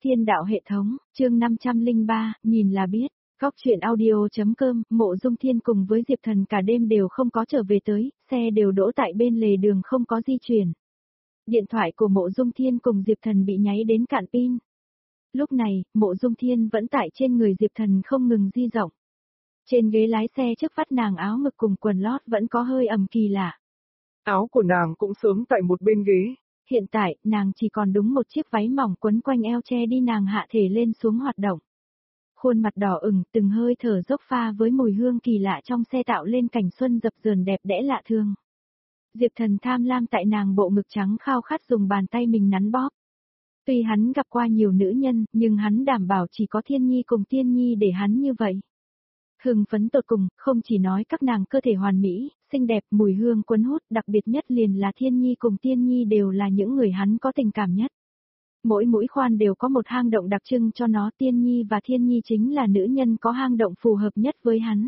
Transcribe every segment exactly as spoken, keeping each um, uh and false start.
Thiên đạo hệ thống, chương năm trăm lẻ ba, nhìn là biết. Góc truyện audio.com, Mộ Dung Thiên cùng với Diệp Thần cả đêm đều không có trở về tới, xe đều đỗ tại bên lề đường không có di chuyển. Điện thoại của Mộ Dung Thiên cùng Diệp Thần bị nháy đến cạn pin. Lúc này, Mộ Dung Thiên vẫn tại trên người Diệp Thần không ngừng di rộng. Trên ghế lái xe trước vắt nàng áo ngực cùng quần lót vẫn có hơi ẩm kỳ lạ. Áo của nàng cũng sớm tại một bên ghế. Hiện tại, nàng chỉ còn đúng một chiếc váy mỏng quấn quanh eo che đi nàng hạ thể lên xuống hoạt động. Khuôn mặt đỏ ửng, từng hơi thở dốc pha với mùi hương kỳ lạ trong xe tạo lên cảnh xuân dập dờn đẹp đẽ lạ thường. Diệp Thần tham lam tại nàng bộ ngực trắng khao khát dùng bàn tay mình nắn bóp. Tuy hắn gặp qua nhiều nữ nhân, nhưng hắn đảm bảo chỉ có Thiên Nhi cùng Tiên Nhi để hắn như vậy. Hưng phấn tột cùng, không chỉ nói các nàng cơ thể hoàn mỹ, xinh đẹp, mùi hương cuốn hút, đặc biệt nhất liền là Thiên Nhi cùng Tiên Nhi đều là những người hắn có tình cảm nhất. Mỗi mũi khoan đều có một hang động đặc trưng cho nó, Tiên Nhi và Thiên Nhi chính là nữ nhân có hang động phù hợp nhất với hắn.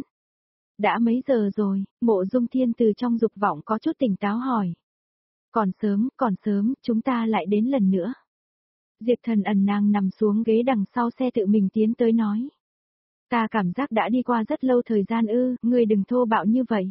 Đã mấy giờ rồi, Mộ Dung Thiên từ trong dục vọng có chút tỉnh táo hỏi. Còn sớm, còn sớm, chúng ta lại đến lần nữa. Diệp Thần ẩn nàng nằm xuống ghế đằng sau xe tự mình tiến tới nói. Ta cảm giác đã đi qua rất lâu thời gian ư, ngươi đừng thô bạo như vậy.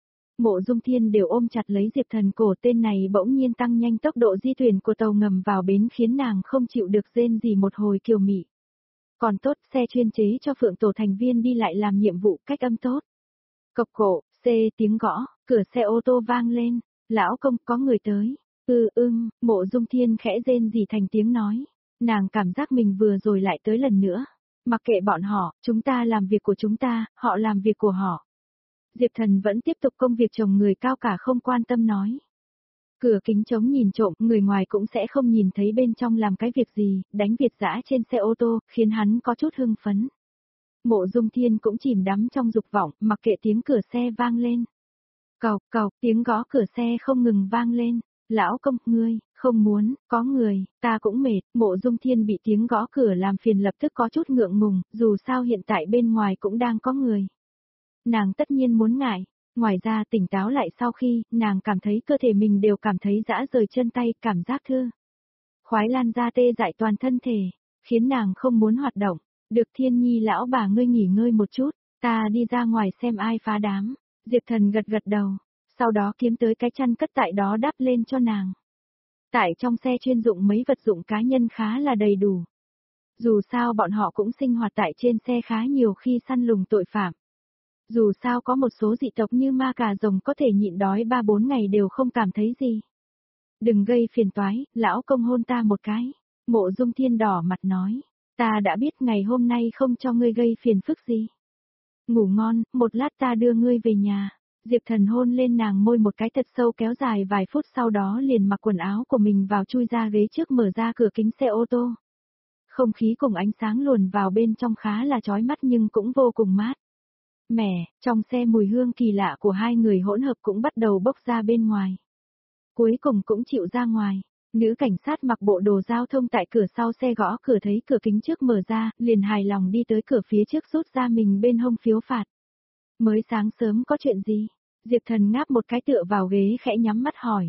Mộ Dung Thiên đều ôm chặt lấy Diệp Thần, cổ tên này bỗng nhiên tăng nhanh tốc độ di chuyển của tàu ngầm vào bến khiến nàng không chịu được rên gì một hồi kiều mị. Còn tốt, xe chuyên chế cho Phượng Tổ thành viên đi lại làm nhiệm vụ cách âm tốt. Cộc cổ, C tiếng gõ, cửa xe ô tô vang lên, lão công có người tới. Ừ ưng, Mộ Dung Thiên khẽ rên gì thành tiếng nói. Nàng cảm giác mình vừa rồi lại tới lần nữa. Mặc kệ bọn họ, chúng ta làm việc của chúng ta, họ làm việc của họ. Diệp Thần vẫn tiếp tục công việc chồng người cao cả không quan tâm nói. Cửa kính trống nhìn trộm, người ngoài cũng sẽ không nhìn thấy bên trong làm cái việc gì, đánh việt dã trên xe ô tô, khiến hắn có chút hưng phấn. Mộ Dung Thiên cũng chìm đắm trong dục vọng, mặc kệ tiếng cửa xe vang lên. Cộc cộc, tiếng gõ cửa xe không ngừng vang lên. Lão công, ngươi, không muốn, có người, ta cũng mệt. Mộ Dung Thiên bị tiếng gõ cửa làm phiền lập tức có chút ngượng ngùng, dù sao hiện tại bên ngoài cũng đang có người. Nàng tất nhiên muốn ngại, ngoài ra tỉnh táo lại sau khi, nàng cảm thấy cơ thể mình đều cảm thấy dã rời chân tay, cảm giác thư. Khoái lan ra tê dại toàn thân thể, khiến nàng không muốn hoạt động. Được Thiên Nhi lão bà ngươi nghỉ ngơi một chút, ta đi ra ngoài xem ai phá đám. Diệp Thần gật gật đầu. Sau đó kiếm tới cái chăn cất tại đó đắp lên cho nàng. Tại trong xe chuyên dụng mấy vật dụng cá nhân khá là đầy đủ. Dù sao bọn họ cũng sinh hoạt tại trên xe khá nhiều khi săn lùng tội phạm. Dù sao có một số dị tộc như ma cà rồng có thể nhịn đói ba bốn ngày đều không cảm thấy gì. Đừng gây phiền toái, lão công hôn ta một cái. Mộ Dung Thiên đỏ mặt nói, ta đã biết ngày hôm nay không cho ngươi gây phiền phức gì. Ngủ ngon, một lát ta đưa ngươi về nhà. Diệp Thần hôn lên nàng môi một cái thật sâu kéo dài vài phút sau đó liền mặc quần áo của mình vào chui ra ghế trước mở ra cửa kính xe ô tô. Không khí cùng ánh sáng luồn vào bên trong khá là chói mắt nhưng cũng vô cùng mát. Mẻ, trong xe mùi hương kỳ lạ của hai người hỗn hợp cũng bắt đầu bốc ra bên ngoài. Cuối cùng cũng chịu ra ngoài. Nữ cảnh sát mặc bộ đồ giao thông tại cửa sau xe gõ cửa thấy cửa kính trước mở ra, liền hài lòng đi tới cửa phía trước rút ra mình bên hông phiếu phạt. Mới sáng sớm có chuyện gì? Diệp Thần ngáp một cái tựa vào ghế khẽ nhắm mắt hỏi.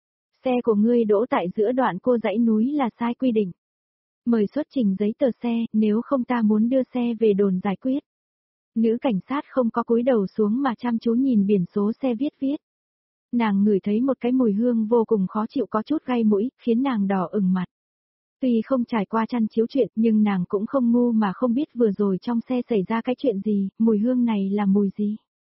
Xe của ngươi đỗ tại giữa đoạn cô dãy núi là sai quy định. Mời xuất trình giấy tờ xe, nếu không ta muốn đưa xe về đồn giải quyết. Nữ cảnh sát không có cúi đầu xuống mà chăm chú nhìn biển số xe viết viết. Nàng ngửi thấy một cái mùi hương vô cùng khó chịu có chút gai mũi, khiến nàng đỏ ửng mặt. Tuy không trải qua chăn chiếu chuyện nhưng nàng cũng không ngu mà không biết vừa rồi trong xe xảy ra cái chuyện gì, mùi hương này là mùi gì.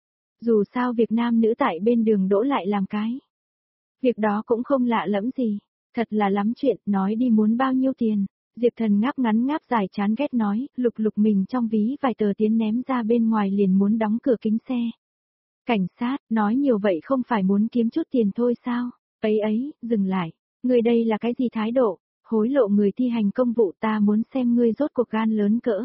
Dù sao việc nam nữ tại bên đường đỗ lại làm cái. Việc đó cũng không lạ lẫm gì, thật là lắm chuyện, nói đi muốn bao nhiêu tiền. Diệp Thần ngáp ngắn ngáp dài chán ghét nói, lục lục mình trong ví vài tờ tiền ném ra bên ngoài liền muốn đóng cửa kính xe. Cảnh sát, nói nhiều vậy không phải muốn kiếm chút tiền thôi sao? Ấy ấy, dừng lại, người đây là cái gì thái độ? Hối lộ người thi hành công vụ, ta muốn xem ngươi rốt cuộc gan lớn cỡ.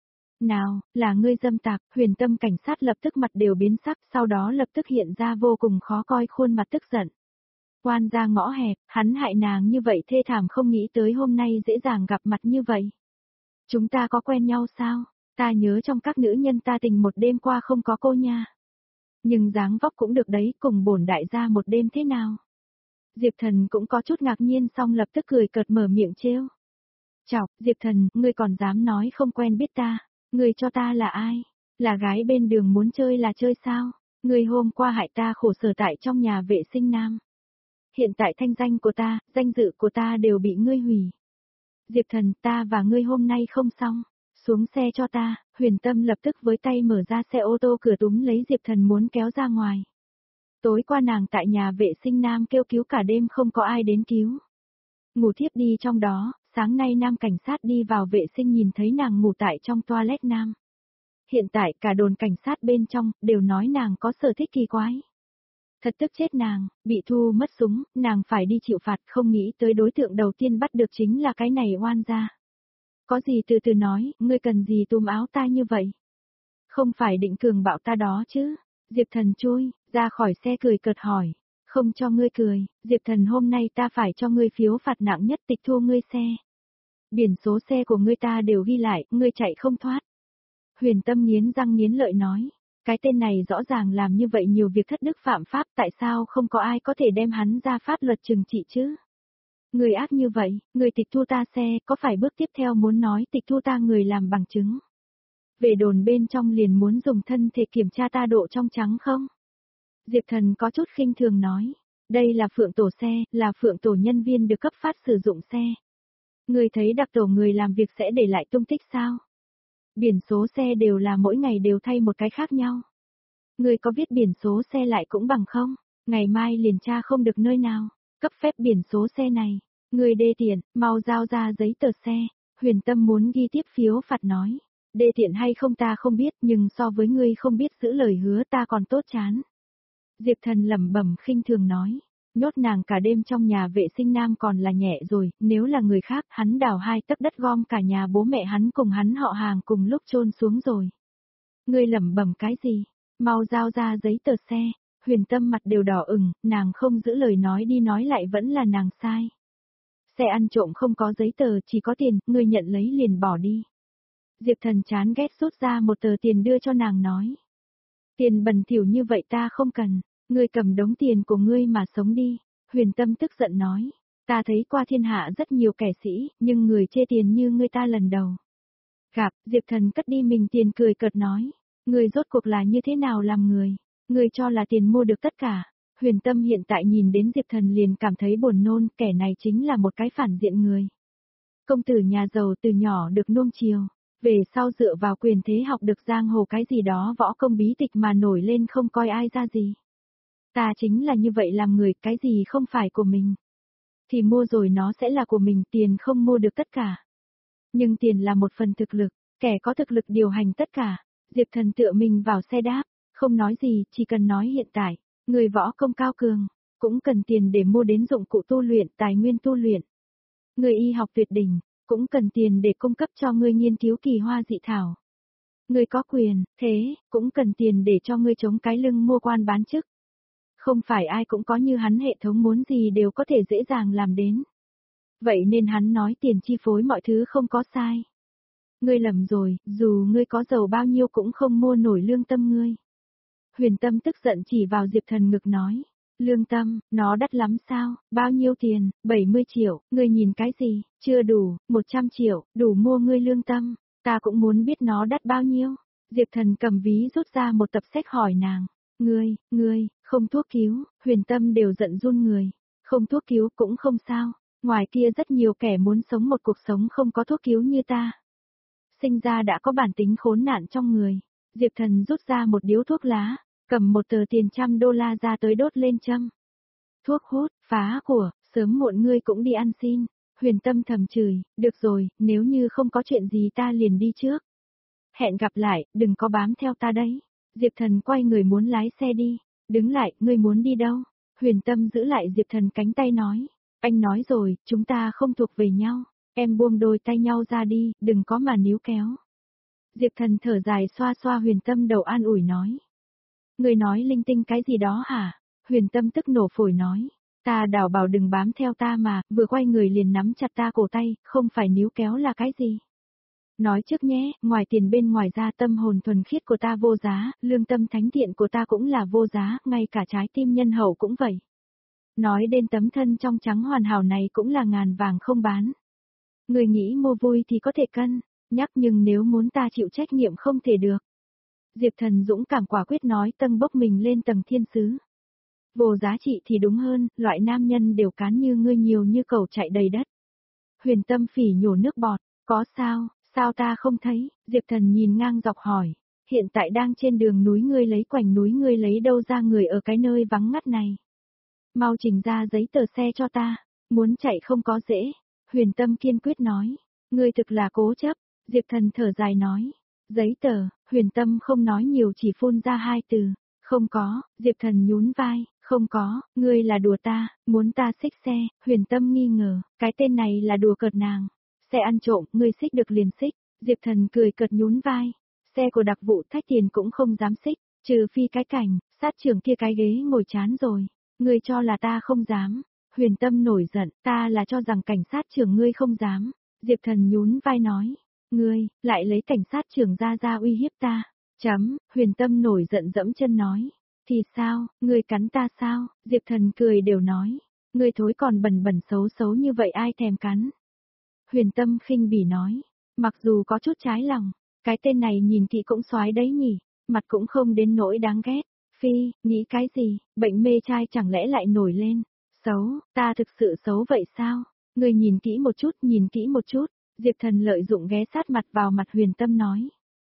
Nào, là ngươi dâm tặc. Huyền Tâm cảnh sát lập tức mặt đều biến sắc, sau đó lập tức hiện ra vô cùng khó coi khuôn mặt tức giận. Quan ra ngõ hẹp, hắn hại nàng như vậy thê thảm không nghĩ tới hôm nay dễ dàng gặp mặt như vậy. Chúng ta có quen nhau sao? Ta nhớ trong các nữ nhân ta tình một đêm qua không có cô nha. Nhưng dáng vóc cũng được đấy, cùng bổn đại gia một đêm thế nào? Diệp Thần cũng có chút ngạc nhiên xong lập tức cười cợt mở miệng trêu. Chọc, Diệp Thần, ngươi còn dám nói không quen biết ta, ngươi cho ta là ai? Là gái bên đường muốn chơi là chơi sao? Ngươi hôm qua hại ta khổ sở tại trong nhà vệ sinh nam. Hiện tại thanh danh của ta, danh dự của ta đều bị ngươi hủy. Diệp Thần, ta và ngươi hôm nay không xong. Xuống xe cho ta, Huyền Tâm lập tức với tay mở ra xe ô tô cửa túm lấy Diệp Thần muốn kéo ra ngoài. Tối qua nàng tại nhà vệ sinh nam kêu cứu cả đêm không có ai đến cứu. Ngủ thiếp đi trong đó, sáng nay nam cảnh sát đi vào vệ sinh nhìn thấy nàng ngủ tại trong toilet nam. Hiện tại cả đồn cảnh sát bên trong đều nói nàng có sở thích kỳ quái. Thật tức chết nàng, bị thu mất súng, nàng phải đi chịu phạt, không nghĩ tới đối tượng đầu tiên bắt được chính là cái này oan gia. Có gì từ từ nói, ngươi cần gì túm áo ta như vậy? Không phải định cường bạo ta đó chứ? Diệp Thần chui, ra khỏi xe cười cợt hỏi. Không cho ngươi cười, Diệp Thần hôm nay ta phải cho ngươi phiếu phạt nặng nhất tịch thu ngươi xe. Biển số xe của ngươi ta đều ghi lại, ngươi chạy không thoát. Huyền Tâm nghiến răng nghiến lợi nói. Cái tên này rõ ràng làm như vậy nhiều việc thất đức phạm pháp, tại sao không có ai có thể đem hắn ra pháp luật trừng trị chứ? Người ác như vậy, người tịch thu ta xe, có phải bước tiếp theo muốn nói tịch thu ta người làm bằng chứng? Về đồn bên trong liền muốn dùng thân thể kiểm tra ta độ trong trắng không? Diệp Thần có chút khinh thường nói, đây là phượng tổ xe, là phượng tổ nhân viên được cấp phát sử dụng xe. Người thấy đặc tổ người làm việc sẽ để lại tung tích sao? Biển số xe đều là mỗi ngày đều thay một cái khác nhau. Người có viết biển số xe lại cũng bằng không? Ngày mai liền tra không được nơi nào, cấp phép biển số xe này. Người đê tiện, mau giao ra giấy tờ xe. Huyền Tâm muốn ghi tiếp phiếu phạt nói. Đê tiện hay không ta không biết, nhưng so với ngươi không biết giữ lời hứa ta còn tốt chán. Diệp Thần lẩm bẩm khinh thường nói. Nhốt nàng cả đêm trong nhà vệ sinh nam còn là nhẹ rồi, nếu là người khác hắn đào hai tấc đất gom cả nhà bố mẹ hắn cùng hắn họ hàng cùng lúc chôn xuống rồi. Ngươi lẩm bẩm cái gì? Mau giao ra giấy tờ xe. Huyền Tâm mặt đều đỏ ửng, nàng không giữ lời nói đi nói lại vẫn là nàng sai. Xe ăn trộm không có giấy tờ, chỉ có tiền, ngươi nhận lấy liền bỏ đi. Diệp Thần chán ghét rút ra một tờ tiền đưa cho nàng nói. Tiền bẩn thỉu như vậy ta không cần, ngươi cầm đống tiền của ngươi mà sống đi. Huyền Tâm tức giận nói, ta thấy qua thiên hạ rất nhiều kẻ sĩ, nhưng người chê tiền như ngươi ta lần đầu. Gặp, Diệp Thần cất đi mình tiền cười cợt nói, ngươi rốt cuộc là như thế nào làm người, ngươi cho là tiền mua được tất cả. Huyền Tâm hiện tại nhìn đến Diệp Thần liền cảm thấy buồn nôn, kẻ này chính là một cái phản diện người. Công tử nhà giàu từ nhỏ được nuông chiều, về sau dựa vào quyền thế học được giang hồ cái gì đó võ công bí tịch mà nổi lên không coi ai ra gì. Ta chính là như vậy làm người, cái gì không phải của mình thì mua rồi nó sẽ là của mình, tiền không mua được tất cả. Nhưng tiền là một phần thực lực, kẻ có thực lực điều hành tất cả. Diệp Thần tựa mình vào xe đáp, không nói gì, chỉ cần nói hiện tại, người võ công cao cường, cũng cần tiền để mua đến dụng cụ tu luyện, tài nguyên tu luyện. Người y học tuyệt đỉnh, cũng cần tiền để cung cấp cho ngươi nghiên cứu kỳ hoa dị thảo. Ngươi có quyền, thế, cũng cần tiền để cho ngươi chống cái lưng mua quan bán chức. Không phải ai cũng có như hắn hệ thống muốn gì đều có thể dễ dàng làm đến. Vậy nên hắn nói tiền chi phối mọi thứ không có sai. Ngươi lầm rồi, dù ngươi có giàu bao nhiêu cũng không mua nổi lương tâm ngươi. Huyền Tâm tức giận chỉ vào Diệp Thần ngực nói. Lương tâm, nó đắt lắm sao, bao nhiêu tiền, bảy mươi triệu, ngươi nhìn cái gì, chưa đủ, một trăm triệu, đủ mua ngươi lương tâm, ta cũng muốn biết nó đắt bao nhiêu. Diệp Thần cầm ví rút ra một tập sách hỏi nàng, ngươi, ngươi, không thuốc cứu, Huyền Tâm đều giận run người, không thuốc cứu cũng không sao, ngoài kia rất nhiều kẻ muốn sống một cuộc sống không có thuốc cứu như ta. Sinh ra đã có bản tính khốn nạn trong người, Diệp Thần rút ra một điếu thuốc lá. Cầm một tờ tiền trăm đô la ra tới đốt lên châm. Thuốc hút, phá của, sớm muộn ngươi cũng đi ăn xin. Huyền Tâm thầm chửi, được rồi, nếu như không có chuyện gì ta liền đi trước. Hẹn gặp lại, đừng có bám theo ta đấy. Diệp Thần quay người muốn lái xe đi. Đứng lại, ngươi muốn đi đâu? Huyền Tâm giữ lại Diệp Thần cánh tay nói. Anh nói rồi, chúng ta không thuộc về nhau. Em buông đôi tay nhau ra đi, đừng có mà níu kéo. Diệp Thần thở dài xoa xoa Huyền Tâm đầu an ủi nói. Người nói linh tinh cái gì đó hả? Huyền Tâm tức nổ phổi nói. Ta đảo bảo đừng bám theo ta mà, vừa quay người liền nắm chặt ta cổ tay, không phải níu kéo là cái gì? Nói trước nhé, ngoài tiền bên ngoài ra tâm hồn thuần khiết của ta vô giá, lương tâm thánh thiện của ta cũng là vô giá, ngay cả trái tim nhân hậu cũng vậy. Nói đến tấm thân trong trắng hoàn hảo này cũng là ngàn vàng không bán. Người nghĩ mua vui thì có thể cân, nhắc nhưng nếu muốn ta chịu trách nhiệm không thể được. Diệp Thần dũng cảm quả quyết nói tâng bốc mình lên tầng thiên sứ. Vô giá trị thì đúng hơn, loại nam nhân đều cán như ngươi nhiều như cầu chạy đầy đất. Huyền Tâm Phỉ nhổ nước bọt, có sao, sao ta không thấy, Diệp Thần nhìn ngang dọc hỏi, hiện tại đang trên đường núi ngươi lấy quảnh núi ngươi lấy đâu ra người ở cái nơi vắng ngắt này. Mau trình ra giấy tờ xe cho ta, muốn chạy không có dễ, Huyền Tâm kiên quyết nói, ngươi thực là cố chấp, Diệp Thần thở dài nói, giấy tờ, Huyền Tâm không nói nhiều chỉ phun ra hai từ, không có, Diệp Thần nhún vai, không có, ngươi là đùa ta, muốn ta xích xe, Huyền Tâm nghi ngờ, cái tên này là đùa cợt nàng, xe ăn trộm, ngươi xích được liền xích, Diệp Thần cười cợt nhún vai, xe của đặc vụ Thách Tiền cũng không dám xích, trừ phi cái cảnh, sát trưởng kia cái ghế ngồi chán rồi, ngươi cho là ta không dám, Huyền Tâm nổi giận, ta là cho rằng cảnh sát trưởng ngươi không dám, Diệp Thần nhún vai nói, ngươi, lại lấy cảnh sát trưởng ra ra uy hiếp ta, chấm, Huyền Tâm nổi giận dẫm chân nói. Thì sao, ngươi cắn ta sao, Diệp Thần cười đều nói, ngươi thối còn bẩn bẩn xấu xấu như vậy ai thèm cắn. Huyền Tâm khinh bỉ nói, mặc dù có chút trái lòng, cái tên này nhìn kỹ cũng xoái đấy nhỉ, mặt cũng không đến nỗi đáng ghét, phi, nghĩ cái gì, bệnh mê trai chẳng lẽ lại nổi lên, xấu, ta thực sự xấu vậy sao, ngươi nhìn kỹ một chút, nhìn kỹ một chút, Diệp Thần lợi dụng ghé sát mặt vào mặt Huyền Tâm nói.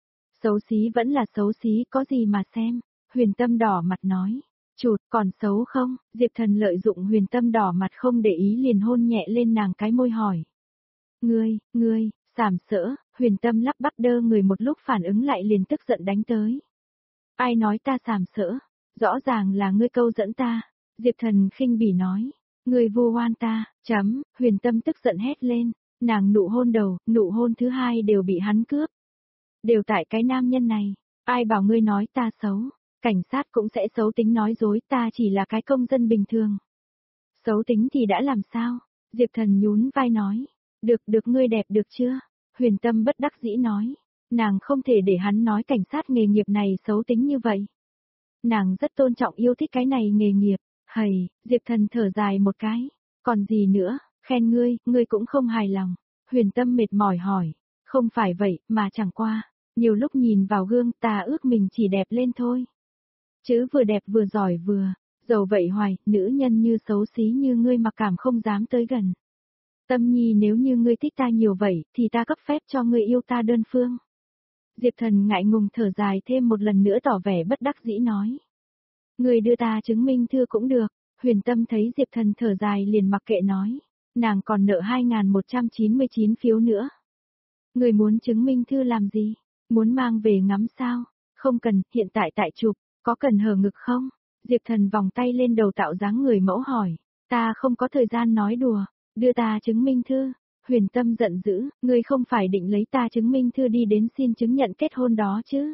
Xấu xí vẫn là xấu xí, có gì mà xem. Huyền Tâm đỏ mặt nói, chụt, còn xấu không, Diệp Thần lợi dụng Huyền Tâm đỏ mặt không để ý liền hôn nhẹ lên nàng cái môi hỏi. Ngươi, ngươi, sàm sỡ, Huyền Tâm lắp bắp đơ người một lúc phản ứng lại liền tức giận đánh tới. Ai nói ta sàm sỡ, rõ ràng là ngươi câu dẫn ta, Diệp Thần khinh bỉ nói, ngươi vu oan ta, chấm, Huyền Tâm tức giận hét lên, nàng nụ hôn đầu, nụ hôn thứ hai đều bị hắn cướp. Đều tại cái nam nhân này, ai bảo ngươi nói ta xấu. Cảnh sát cũng sẽ xấu tính nói dối ta chỉ là cái công dân bình thường. Xấu tính thì đã làm sao? Diệp Thần nhún vai nói. Được được ngươi đẹp được chưa? Huyền Tâm bất đắc dĩ nói. Nàng không thể để hắn nói cảnh sát nghề nghiệp này xấu tính như vậy. Nàng rất tôn trọng yêu thích cái này nghề nghiệp. Hầy, Diệp Thần thở dài một cái. Còn gì nữa, khen ngươi, ngươi cũng không hài lòng. Huyền Tâm mệt mỏi hỏi. Không phải vậy, mà chẳng qua. Nhiều lúc nhìn vào gương ta ước mình chỉ đẹp lên thôi. Chứ vừa đẹp vừa giỏi vừa, dầu vậy hoài, nữ nhân như xấu xí như ngươi mặc cảm không dám tới gần. Tâm Nhi nếu như ngươi thích ta nhiều vậy, thì ta cấp phép cho ngươi yêu ta đơn phương. Diệp Thần ngại ngùng thở dài thêm một lần nữa tỏ vẻ bất đắc dĩ nói. Ngươi đưa ta chứng minh thư cũng được, Huyền Tâm thấy Diệp Thần thở dài liền mặc kệ nói, nàng còn nợ hai nghìn một trăm chín mươi chín phiếu nữa. Ngươi muốn chứng minh thư làm gì? Muốn mang về ngắm sao? Không cần, hiện tại tại chụp. Có cần hở ngực không? Diệp Thần vòng tay lên đầu tạo dáng người mẫu hỏi. Ta không có thời gian nói đùa. Đưa ta chứng minh thư. Huyền Tâm giận dữ. Ngươi không phải định lấy ta chứng minh thư đi đến xin chứng nhận kết hôn đó chứ?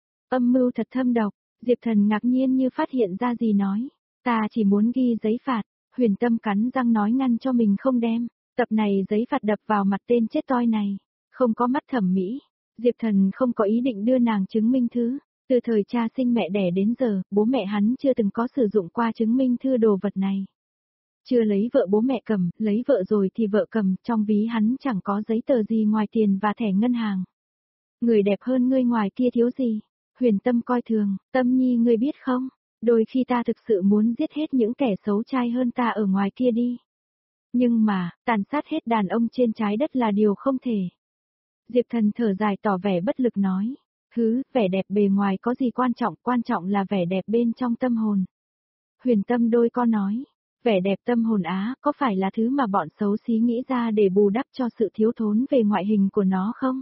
Âm mưu thật thâm độc. Diệp Thần ngạc nhiên như phát hiện ra gì nói. Ta chỉ muốn ghi giấy phạt. Huyền Tâm cắn răng nói ngăn cho mình không đem. Tập này giấy phạt đập vào mặt tên chết toi này. Không có mắt thẩm mỹ. Diệp Thần không có ý định đưa nàng chứng minh thư. Từ thời cha sinh mẹ đẻ đến giờ, bố mẹ hắn chưa từng có sử dụng qua chứng minh thư đồ vật này. Chưa lấy vợ bố mẹ cầm, lấy vợ rồi thì vợ cầm, trong ví hắn chẳng có giấy tờ gì ngoài tiền và thẻ ngân hàng. Người đẹp hơn ngươi ngoài kia thiếu gì? Huyền Tâm coi thường, Tâm Nhi ngươi biết không? Đôi khi ta thực sự muốn giết hết những kẻ xấu trai hơn ta ở ngoài kia đi. Nhưng mà, tàn sát hết đàn ông trên trái đất là điều không thể. Diệp Thần thở dài tỏ vẻ bất lực nói. Thứ, vẻ đẹp bề ngoài có gì quan trọng, quan trọng là vẻ đẹp bên trong tâm hồn. Huyền Tâm đôi con nói, vẻ đẹp tâm hồn á, có phải là thứ mà bọn xấu xí nghĩ ra để bù đắp cho sự thiếu thốn về ngoại hình của nó không?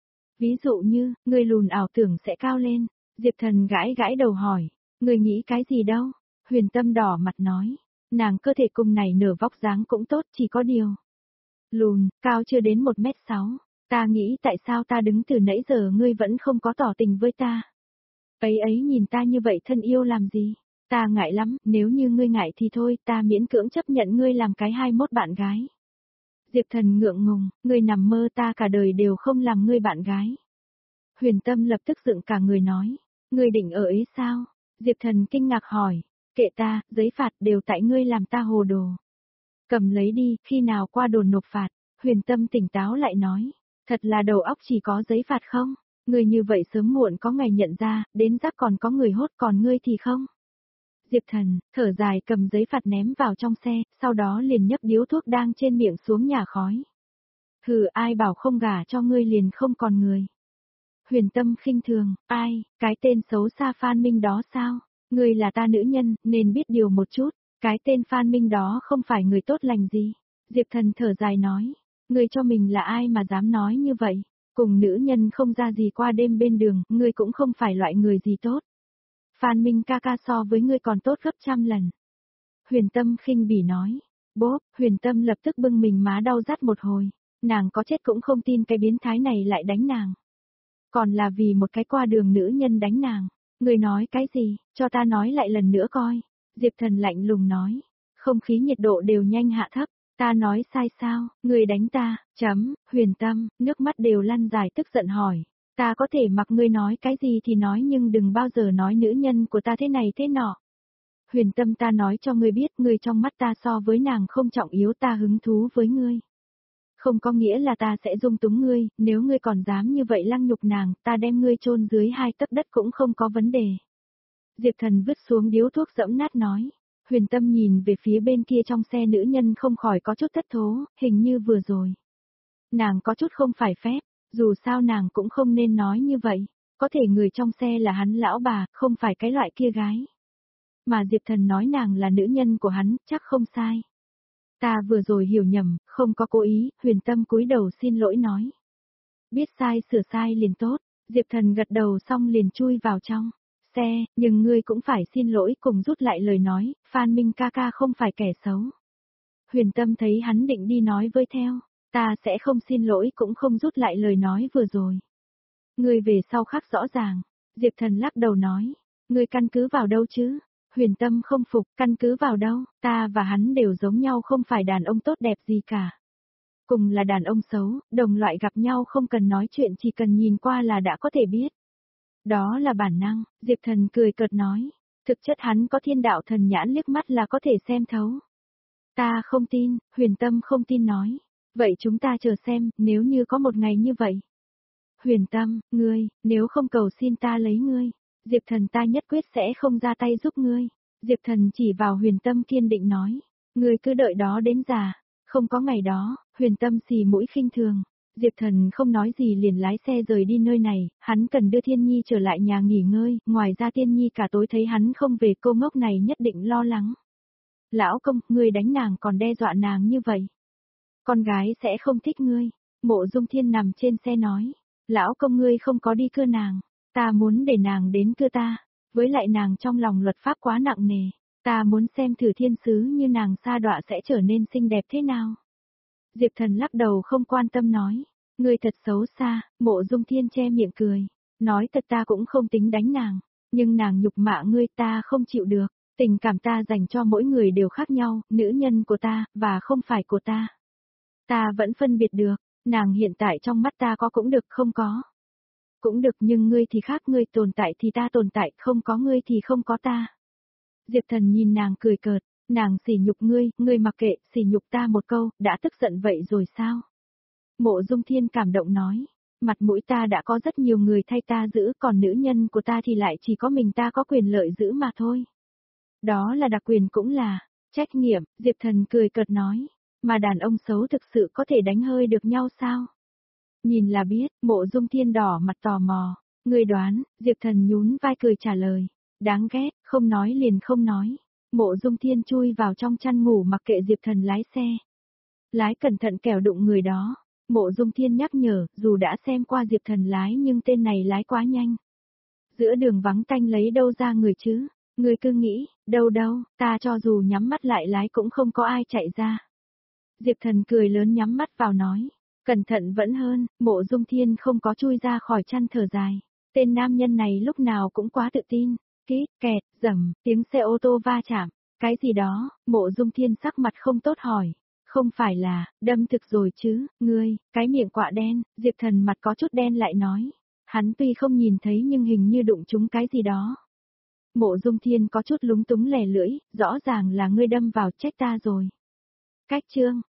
Ví dụ như, người lùn ảo tưởng sẽ cao lên, Diệp Thần gãi gãi đầu hỏi, người nghĩ cái gì đâu? Huyền Tâm đỏ mặt nói, nàng cơ thể cung này nở vóc dáng cũng tốt chỉ có điều. Lùn, cao chưa đến một mét sáu. Ta nghĩ tại sao ta đứng từ nãy giờ ngươi vẫn không có tỏ tình với ta. Ấy ấy nhìn ta như vậy thân yêu làm gì? Ta ngại lắm, nếu như ngươi ngại thì thôi, ta miễn cưỡng chấp nhận ngươi làm cái hai mốt bạn gái. Diệp Thần ngượng ngùng, ngươi nằm mơ ta cả đời đều không làm ngươi bạn gái. Huyền Tâm lập tức dựng cả người nói, ngươi định ở ấy sao? Diệp Thần kinh ngạc hỏi, kệ ta, giấy phạt đều tại ngươi làm ta hồ đồ. Cầm lấy đi, khi nào qua đồn nộp phạt. Huyền Tâm tỉnh táo lại nói, thật là đầu óc chỉ có giấy phạt không? Người như vậy sớm muộn có ngày nhận ra, đến rác còn có người hốt còn ngươi thì không. Diệp Thần, thở dài cầm giấy phạt ném vào trong xe, sau đó liền nhấc điếu thuốc đang trên miệng xuống nhả khói. Hừ, ai bảo không gả cho ngươi liền không còn người. Huyền Tâm khinh thường, ai, cái tên xấu xa Phan Minh đó sao? Ngươi là ta nữ nhân, nên biết điều một chút, cái tên Phan Minh đó không phải người tốt lành gì. Diệp Thần thở dài nói, ngươi cho mình là ai mà dám nói như vậy? Cùng nữ nhân không ra gì qua đêm bên đường, ngươi cũng không phải loại người gì tốt. Phan Minh ca ca so với ngươi còn tốt gấp trăm lần. Huyền Tâm khinh bỉ nói. Bốp, Huyền Tâm lập tức bưng mình má đau rát một hồi. Nàng có chết cũng không tin cái biến thái này lại đánh nàng. Còn là vì một cái qua đường nữ nhân đánh nàng. Ngươi nói cái gì, cho ta nói lại lần nữa coi. Diệp Thần lạnh lùng nói. Không khí nhiệt độ đều nhanh hạ thấp. Ta nói sai sao, ngươi đánh ta, chấm, Huyền Tâm, nước mắt đều lăn dài tức giận hỏi. Ta có thể mặc ngươi nói cái gì thì nói nhưng đừng bao giờ nói nữ nhân của ta thế này thế nọ. Huyền Tâm, ta nói cho ngươi biết, ngươi trong mắt ta so với nàng không trọng yếu, ta hứng thú với ngươi. Không có nghĩa là ta sẽ dung túng ngươi, nếu ngươi còn dám như vậy lăng nhục nàng, ta đem ngươi chôn dưới hai tấc đất cũng không có vấn đề. Diệp Thần vứt xuống điếu thuốc dẫm nát nói. Huyền Tâm nhìn về phía bên kia trong xe nữ nhân không khỏi có chút thất thố, hình như vừa rồi. Nàng có chút không phải phép, dù sao nàng cũng không nên nói như vậy, có thể người trong xe là hắn lão bà, không phải cái loại kia gái. Mà Diệp Thần nói nàng là nữ nhân của hắn, chắc không sai. Ta vừa rồi hiểu nhầm, không có cố ý, Huyền Tâm cúi đầu xin lỗi nói. Biết sai sửa sai liền tốt, Diệp Thần gật đầu xong liền chui vào trong xe, nhưng ngươi cũng phải xin lỗi cùng rút lại lời nói, Phan Minh ca ca không phải kẻ xấu. Huyền Tâm thấy hắn định đi nói với theo, ta sẽ không xin lỗi cũng không rút lại lời nói vừa rồi. Ngươi về sau khắc rõ ràng, Diệp Thần lắc đầu nói, ngươi căn cứ vào đâu chứ? Huyền Tâm không phục, căn cứ vào đâu, ta và hắn đều giống nhau không phải đàn ông tốt đẹp gì cả. Cùng là đàn ông xấu, đồng loại gặp nhau không cần nói chuyện chỉ cần nhìn qua là đã có thể biết. Đó là bản năng, Diệp Thần cười cợt nói, thực chất hắn có thiên đạo thần nhãn liếc mắt là có thể xem thấu. Ta không tin, Huyền Tâm không tin nói, vậy chúng ta chờ xem, nếu như có một ngày như vậy. Huyền Tâm, ngươi, nếu không cầu xin ta lấy ngươi, Diệp Thần ta nhất quyết sẽ không ra tay giúp ngươi. Diệp Thần chỉ vào Huyền Tâm kiên định nói, ngươi cứ đợi đó đến già, không có ngày đó. Huyền Tâm xì mũi khinh thường. Diệp Thần không nói gì liền lái xe rời đi nơi này, hắn cần đưa Thiên Nhi trở lại nhà nghỉ ngơi, ngoài ra Thiên Nhi cả tối thấy hắn không về, cô ngốc này nhất định lo lắng. Lão công, ngươi đánh nàng còn đe dọa nàng như vậy. Con gái sẽ không thích ngươi. Mộ Dung Thiên nằm trên xe nói, lão công ngươi không có đi cưa nàng, ta muốn để nàng đến cưa ta, với lại nàng trong lòng luật pháp quá nặng nề, ta muốn xem thử thiên sứ như nàng sa đọa sẽ trở nên xinh đẹp thế nào. Diệp Thần lắc đầu không quan tâm nói, ngươi thật xấu xa. Mộ Dung Thiên che miệng cười, nói thật ta cũng không tính đánh nàng, nhưng nàng nhục mạ ngươi ta không chịu được, tình cảm ta dành cho mỗi người đều khác nhau, nữ nhân của ta, và không phải của ta. Ta vẫn phân biệt được, nàng hiện tại trong mắt ta có cũng được không có. Cũng được nhưng ngươi thì khác, ngươi tồn tại thì ta tồn tại, không có ngươi thì không có ta. Diệp Thần nhìn nàng cười cợt. Nàng sỉ nhục ngươi, ngươi mặc kệ, sỉ nhục ta một câu, đã tức giận vậy rồi sao? Mộ Dung Thiên cảm động nói, mặt mũi ta đã có rất nhiều người thay ta giữ, còn nữ nhân của ta thì lại chỉ có mình ta có quyền lợi giữ mà thôi. Đó là đặc quyền cũng là trách nhiệm, Diệp Thần cười cợt nói, mà đàn ông xấu thực sự có thể đánh hơi được nhau sao? Nhìn là biết, Mộ Dung Thiên đỏ mặt tò mò, ngươi đoán, Diệp Thần nhún vai cười trả lời, đáng ghét, không nói liền không nói. Mộ Dung Thiên chui vào trong chăn ngủ mặc kệ Diệp Thần lái xe. Lái cẩn thận kẻo đụng người đó. Mộ Dung Thiên nhắc nhở, dù đã xem qua Diệp Thần lái nhưng tên này lái quá nhanh. Giữa đường vắng tanh lấy đâu ra người chứ? Người cứ nghĩ, đâu đâu, ta cho dù nhắm mắt lại lái cũng không có ai chạy ra. Diệp Thần cười lớn nhắm mắt vào nói, cẩn thận vẫn hơn. Mộ Dung Thiên không có chui ra khỏi chăn thở dài. Tên nam nhân này lúc nào cũng quá tự tin. Kít, kẹt, rầm, tiếng xe ô tô va chạm, cái gì đó. Mộ Dung Thiên sắc mặt không tốt hỏi, không phải là, đâm thực rồi chứ, ngươi, cái miệng quạ đen. Diệp Thần mặt có chút đen lại nói, hắn tuy không nhìn thấy nhưng hình như đụng trúng cái gì đó. Mộ Dung Thiên có chút lúng túng lè lưỡi, rõ ràng là ngươi đâm vào, trách ta rồi. Cách chương